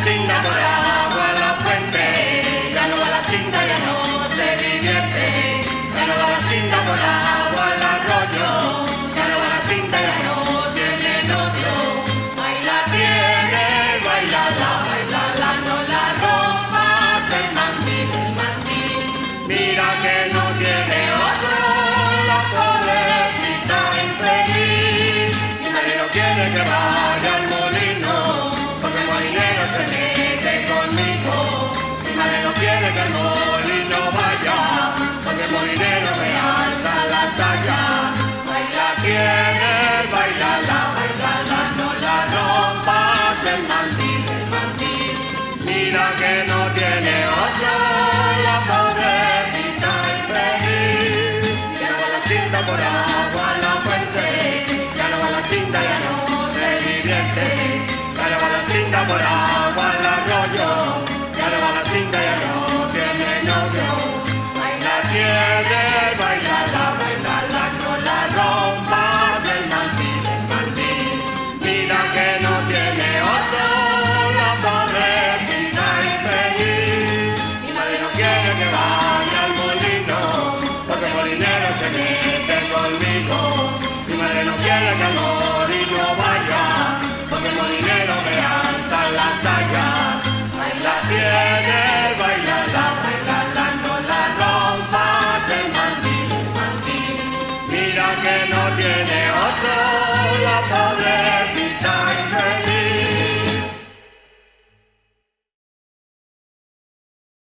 cinta por agua a la fuente, ya no va la cinta, ya no se divierte, ya no va la cinta por agua al arroyo, ya no va la cinta, ya no tiene novio, ahí la tiene, bailala, no la rompas, el mandil, mira que no tiene otro, la pobrecita infeliz, mi marido quiere que vaya al molino, porque el molinero se mete conmigo, mi madre no quiere que al molino vaya, porque el molinero me alza la saya, ahí la tienes, bailala, no la rompas, el mandil, mira que no tiene otro, la pobrecita infeliz, ya no va la cinta por agua a la fuente, ya no va la cinta, ya no se divierte, ya no va la cinta por agua al arroyo, ya no va la cinta, ya no tiene novio, ahí la tiene, bailala, no la rompas, el mandil, mira que no tiene otro, la pobrecita infeliz, mi madre no quiere que vaya al molino, porque el molinero se mete conmigo, mi madre no quiere que